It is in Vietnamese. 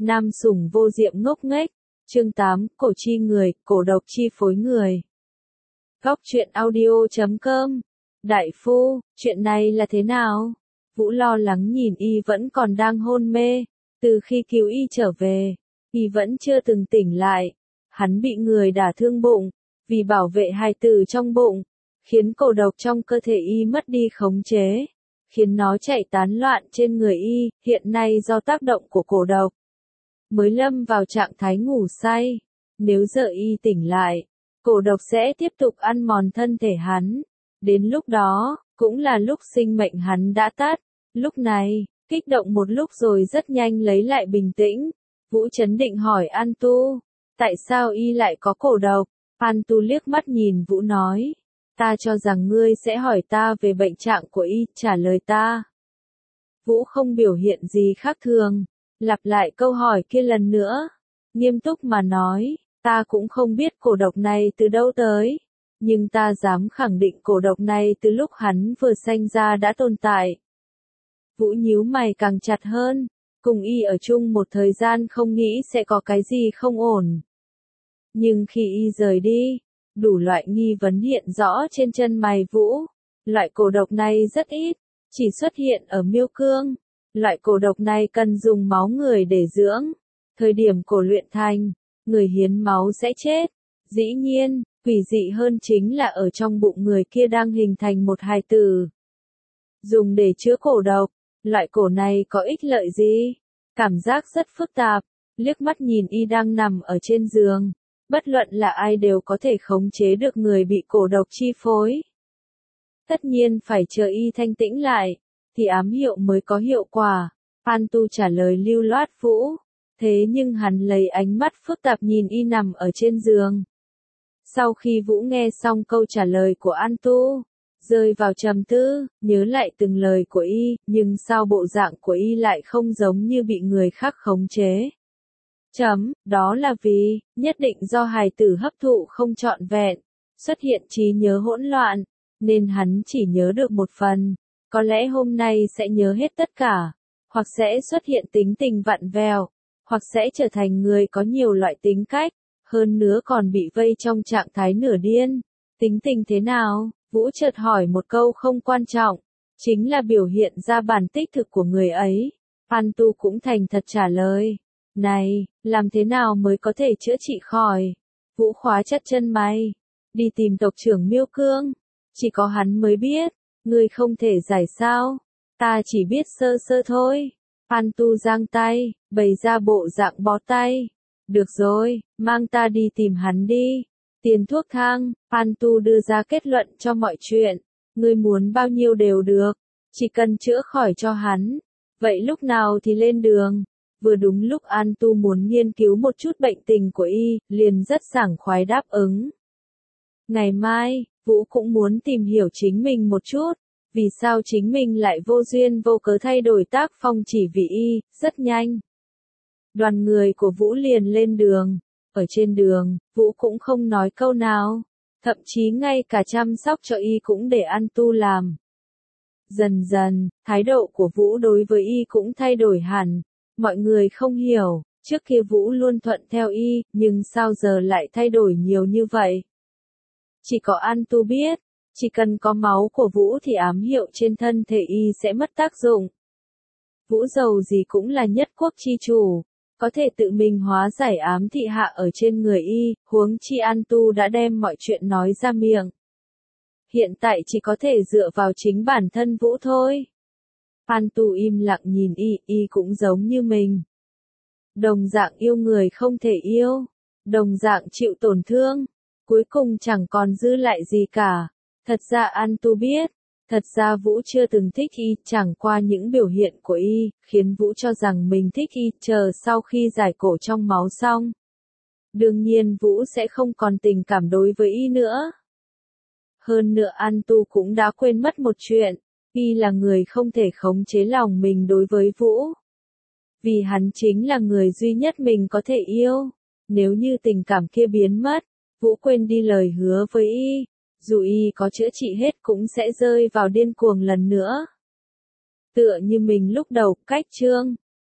Nam sủng vô diệm ngốc nghếch. Chương 8, cổ chi người, cổ độc chi phối người. Góc truyện audio.com. Đại phu, chuyện này là thế nào? Vũ lo lắng nhìn y vẫn còn đang hôn mê. Từ khi cứu y trở về, y vẫn chưa từng tỉnh lại. Hắn bị người đả thương bụng, vì bảo vệ hài tử trong bụng, khiến cổ độc trong cơ thể y mất đi khống chế, khiến nó chạy tán loạn trên người y, hiện nay do tác động của cổ độc, mới lâm vào trạng thái ngủ say. Nếu giờ y tỉnh lại, cổ độc sẽ tiếp tục ăn mòn thân thể hắn. Đến lúc đó, cũng là lúc sinh mệnh hắn đã tắt. Lúc này, kích động một lúc rồi rất nhanh lấy lại bình tĩnh. Vũ chấn định hỏi An Tu, tại sao y lại có cổ độc? An Tu liếc mắt nhìn Vũ nói, ta cho rằng ngươi sẽ hỏi ta về bệnh trạng của y, trả lời ta. Vũ không biểu hiện gì khác thường, lặp lại câu hỏi kia lần nữa, nghiêm túc mà nói, ta cũng không biết cổ độc này từ đâu tới, nhưng ta dám khẳng định cổ độc này từ lúc hắn vừa sanh ra đã tồn tại. Vũ nhíu mày càng chặt hơn, cùng y ở chung một thời gian không nghĩ sẽ có cái gì không ổn. Nhưng khi y rời đi, đủ loại nghi vấn hiện rõ trên chân mày Vũ. Loại cổ độc này rất ít, chỉ xuất hiện ở miêu cương. Loại cổ độc này cần dùng máu người để dưỡng. Thời điểm cổ luyện thành, người hiến máu sẽ chết. Dĩ nhiên, quỷ dị hơn chính là ở trong bụng người kia đang hình thành một hài tử. Dùng để chữa cổ độc, loại cổ này có ích lợi gì? Cảm giác rất phức tạp, liếc mắt nhìn y đang nằm ở trên giường. Bất luận là ai đều có thể khống chế được người bị cổ độc chi phối. Tất nhiên phải chờ y thanh tĩnh lại, thì ám hiệu mới có hiệu quả. An Tu trả lời lưu loát Vũ. Thế nhưng hắn lấy ánh mắt phức tạp nhìn y nằm ở trên giường. Sau khi Vũ nghe xong câu trả lời của An Tu, rơi vào trầm tư, nhớ lại từng lời của y, nhưng sao bộ dạng của y lại không giống như bị người khác khống chế. Đó là vì, nhất định do hài tử hấp thụ không trọn vẹn, xuất hiện trí nhớ hỗn loạn, nên hắn chỉ nhớ được một phần, có lẽ hôm nay sẽ nhớ hết tất cả, hoặc sẽ xuất hiện tính tình vặn vẹo, hoặc sẽ trở thành người có nhiều loại tính cách, hơn nữa còn bị vây trong trạng thái nửa điên. Tính tình thế nào? Vũ chợt hỏi một câu không quan trọng, chính là biểu hiện ra bản tích thực của người ấy. An Tu cũng thành thật trả lời. Này, làm thế nào mới có thể chữa trị khỏi? Vũ khóa chặt chân mày. Đi tìm tộc trưởng Miêu Cương. Chỉ có hắn mới biết. Ngươi không thể giải sao? Ta chỉ biết sơ sơ thôi. An Tu giang tay, bày ra bộ dạng bó tay. Được rồi, mang ta đi tìm hắn đi. Tiền thuốc thang, An Tu đưa ra kết luận cho mọi chuyện. Ngươi muốn bao nhiêu đều được. Chỉ cần chữa khỏi cho hắn. Vậy lúc nào thì lên đường? Vừa đúng lúc An Tu muốn nghiên cứu một chút bệnh tình của y, liền rất sảng khoái đáp ứng. Ngày mai, Vũ cũng muốn tìm hiểu chính mình một chút, vì sao chính mình lại vô duyên vô cớ thay đổi tác phong chỉ vì y, rất nhanh. Đoàn người của Vũ liền lên đường, ở trên đường, Vũ cũng không nói câu nào, thậm chí ngay cả chăm sóc cho y cũng để An Tu làm. Dần dần, thái độ của Vũ đối với y cũng thay đổi hẳn. Mọi người không hiểu, trước kia Vũ luôn thuận theo y, nhưng sao giờ lại thay đổi nhiều như vậy? Chỉ có An Tu biết, chỉ cần có máu của Vũ thì ám hiệu trên thân thể y sẽ mất tác dụng. Vũ dầu gì cũng là nhất quốc chi chủ, có thể tự mình hóa giải ám thị hạ ở trên người y, huống chi An Tu đã đem mọi chuyện nói ra miệng. Hiện tại chỉ có thể dựa vào chính bản thân Vũ thôi. An Tu im lặng nhìn y cũng giống như mình. Đồng dạng yêu người không thể yêu, đồng dạng chịu tổn thương, cuối cùng chẳng còn dư lại gì cả. Thật ra An Tu biết, thật ra Vũ chưa từng thích y, chẳng qua những biểu hiện của y, khiến Vũ cho rằng mình thích y, chờ sau khi giải cổ trong máu xong. Đương nhiên Vũ sẽ không còn tình cảm đối với y nữa. Hơn nữa An Tu cũng đã quên mất một chuyện. Y là người không thể khống chế lòng mình đối với Vũ. Vì hắn chính là người duy nhất mình có thể yêu. Nếu như tình cảm kia biến mất, Vũ quên đi lời hứa với y. Dù y có chữa trị hết cũng sẽ rơi vào điên cuồng lần nữa. Tựa như mình lúc đầu, cách chương.